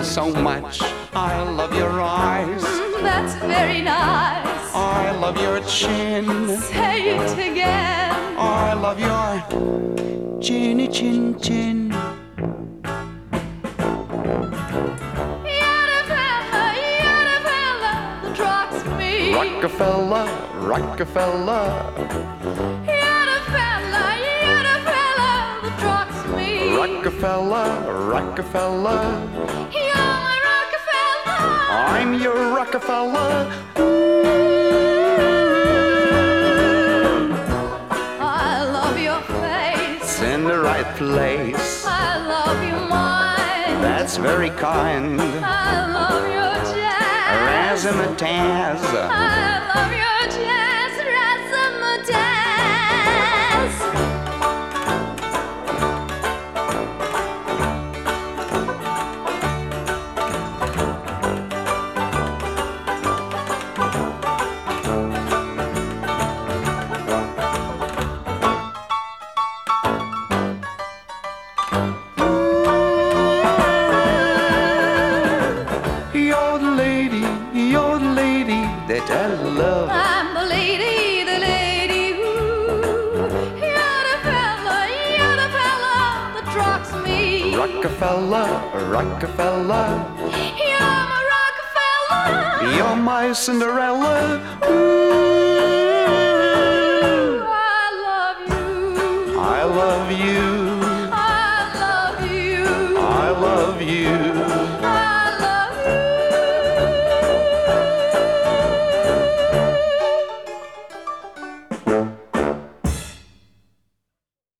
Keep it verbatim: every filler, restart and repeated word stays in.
so much. I love your eyes. That's very nice. I love your chin. Say it again. I love your chinny chin chin. You're the fella, you're the fella that rocks me. Rockefeller, Rockefeller. You're the fella, you're the fella that rocks me. Rockefeller, Rockefeller. You're my Rockefeller. I'm your Rockefeller. I love your face. It's in the right place. I love your mind. That's very kind. I love your jazz. Razzmatazz. I love your jazz. Razzmatazz. You're the lady, you're the lady that I love. I'm the lady, the lady who. You're the fella, you're the fella that rocks me. Rockefeller, Rockefeller. You're my Rockefeller. You're my Cinderella. Ooh, I love you. I love you. I love you. I love you.